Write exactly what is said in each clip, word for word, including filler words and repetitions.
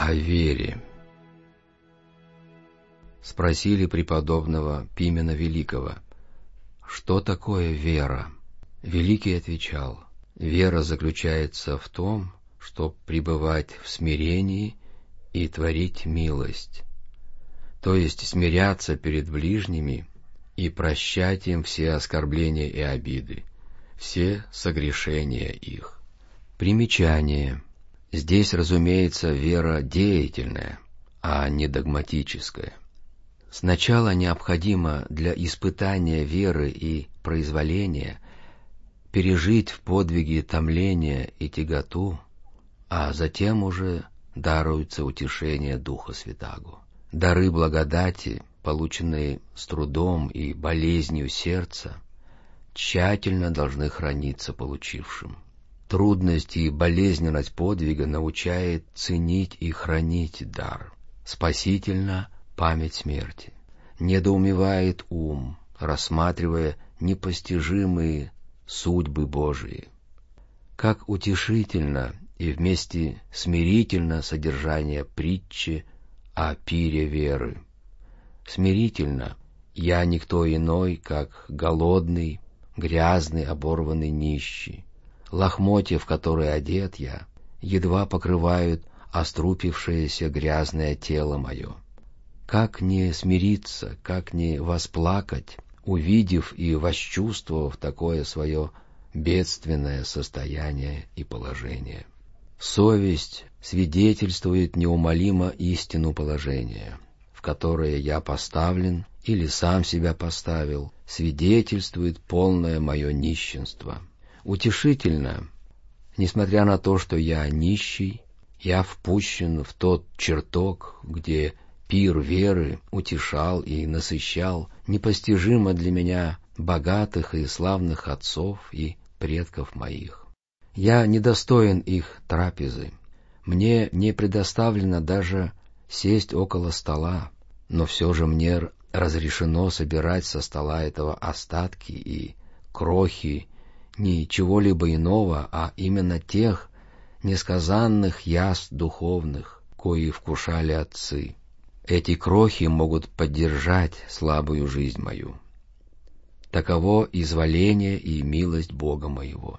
О вере. Спросили преподобного Пимена Великого, что такое вера? Великий отвечал: вера заключается в том, чтобы пребывать в смирении и творить милость, то есть смиряться перед ближними и прощать им все оскорбления и обиды, все согрешения их. Примечание. Здесь, разумеется, вера деятельная, а не догматическая. Сначала необходимо для испытания веры и произволения пережить в подвиге томление и тяготу, а затем уже даруется утешение Духа Святаго. Дары благодати, полученные с трудом и болезнью сердца, тщательно должны храниться получившим. Трудность и болезненность подвига научает ценить и хранить дар. Спасительна память смерти. Недоумевает ум, рассматривая непостижимые судьбы Божии. Как утешительно и вместе смирительно содержание притчи о пире веры. Смирительно: я никто иной, как голодный, грязный, оборванный нищий. Лохмотья, в которые одет я, едва покрывают острупившееся грязное тело мое. Как не смириться, как не восплакать, увидев и восчувствовав такое свое бедственное состояние и положение. Совесть свидетельствует неумолимо истину положения, в которое я поставлен или сам себя поставил, свидетельствует полное мое нищенство. Утешительно, несмотря на то, что я нищий, я впущен в тот чертог, где пир веры утешал и насыщал непостижимо для меня богатых и славных отцов и предков моих. Я недостоин их трапезы, мне не предоставлено даже сесть около стола, но все же мне разрешено собирать со стола этого остатки и крохи не чего-либо иного, а именно тех несказанных яств духовных, кои вкушали отцы. Эти крохи могут поддержать слабую жизнь мою. Таково изволение и милость Бога моего.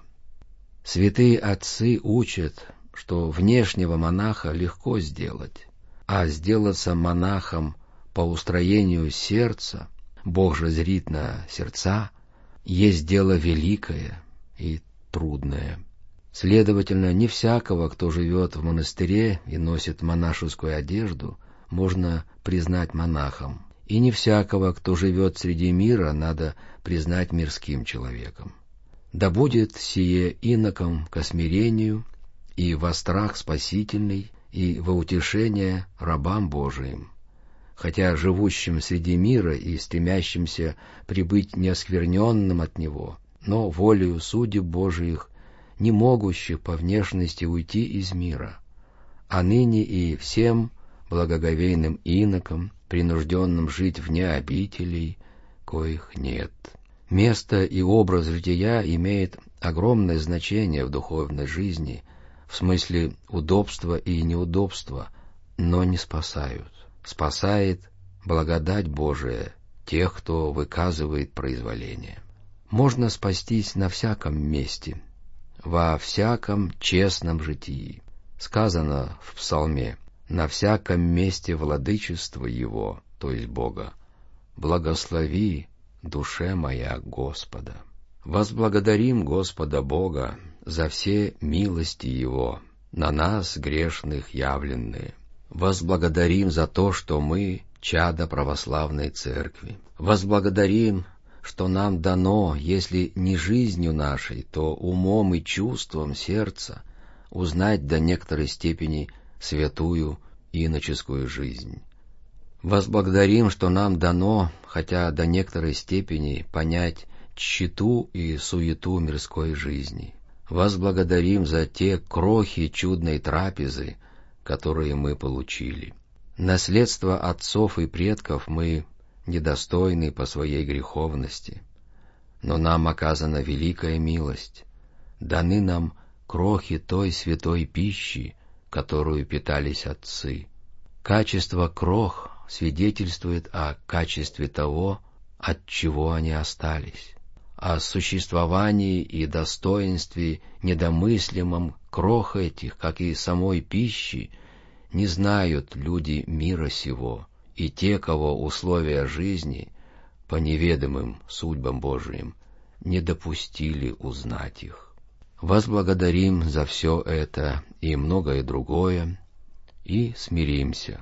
Святые отцы учат, что внешнего монаха легко сделать, а сделаться монахом по устроению сердца, Бог же зрит на сердца, есть дело великое и трудное. Следовательно, не всякого, кто живет в монастыре и носит монашескую одежду, можно признать монахом, и не всякого, кто живет среди мира, надо признать мирским человеком. Да будет сие иноком ко смирению и во страх спасительный, и во утешение рабам Божиим, хотя живущим среди мира и стремящимся прибыть неоскверненным от него, но волею судеб Божиих, не могущих по внешности уйти из мира, а ныне и всем благоговейным инокам, принужденным жить вне обителей, коих нет. Место и образ жития имеет огромное значение в духовной жизни, в смысле удобства и неудобства, но не спасают. Спасает благодать Божия тех, кто выказывает произволение. Можно спастись на всяком месте, во всяком честном житии. Сказано в псалме: «На всяком месте владычества Его», то есть Бога, «благослови, душе моя, Господа». Возблагодарим Господа Бога за все милости Его, на нас, грешных, явленные. Возблагодарим за то, что мы чада православной церкви. Возблагодарим, что нам дано, если не жизнью нашей, то умом и чувством сердца, узнать до некоторой степени святую иноческую жизнь. Возблагодарим, что нам дано, хотя до некоторой степени, понять тщету и суету мирской жизни. Возблагодарим за те крохи чудной трапезы, которые мы получили. Наследство отцов и предков мы недостойны по своей греховности, но нам оказана великая милость. Даны нам крохи той святой пищи, которую питались отцы. Качество крох свидетельствует о качестве того, от чего они остались. О существовании и достоинстве недомыслимом крох этих, как и самой пищи, не знают люди мира сего, и те, кого условия жизни, по неведомым судьбам Божиим, не допустили узнать их. Возблагодарим за все это и многое другое, и смиримся.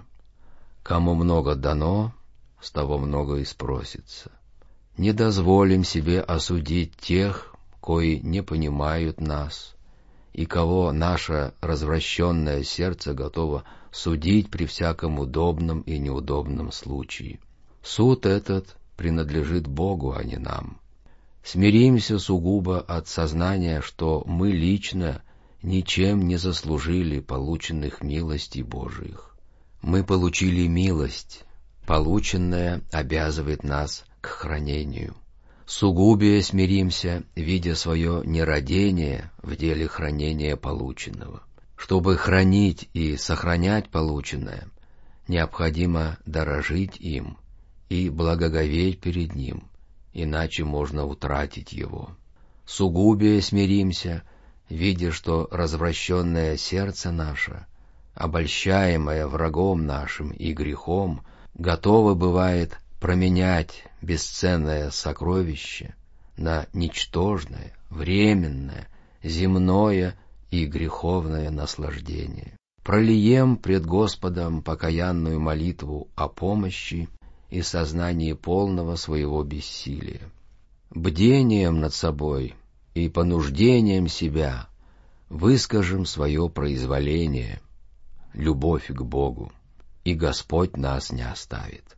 Кому много дано, с того много и спросится. Не дозволим себе осудить тех, кои не понимают нас, и кого наше развращенное сердце готово судить при всяком удобном и неудобном случае. Суд этот принадлежит Богу, а не нам. Смиримся сугубо от сознания, что мы лично ничем не заслужили полученных милостей Божиих. Мы получили милость, полученная обязывает нас к хранению. Сугубее смиримся, видя свое нерадение в деле хранения полученного. Чтобы хранить и сохранять полученное, необходимо дорожить им и благоговеть перед ним, иначе можно утратить его. Сугубее смиримся, видя, что развращенное сердце наше, обольщаемое врагом нашим и грехом, готово бывает променять бесценное сокровище на ничтожное, временное, земное и греховное наслаждение. Пролием пред Господом покаянную молитву о помощи и сознании полного своего бессилия. Бдением над собой и понуждением себя выскажем свое произволение, любовь к Богу, и Господь нас не оставит.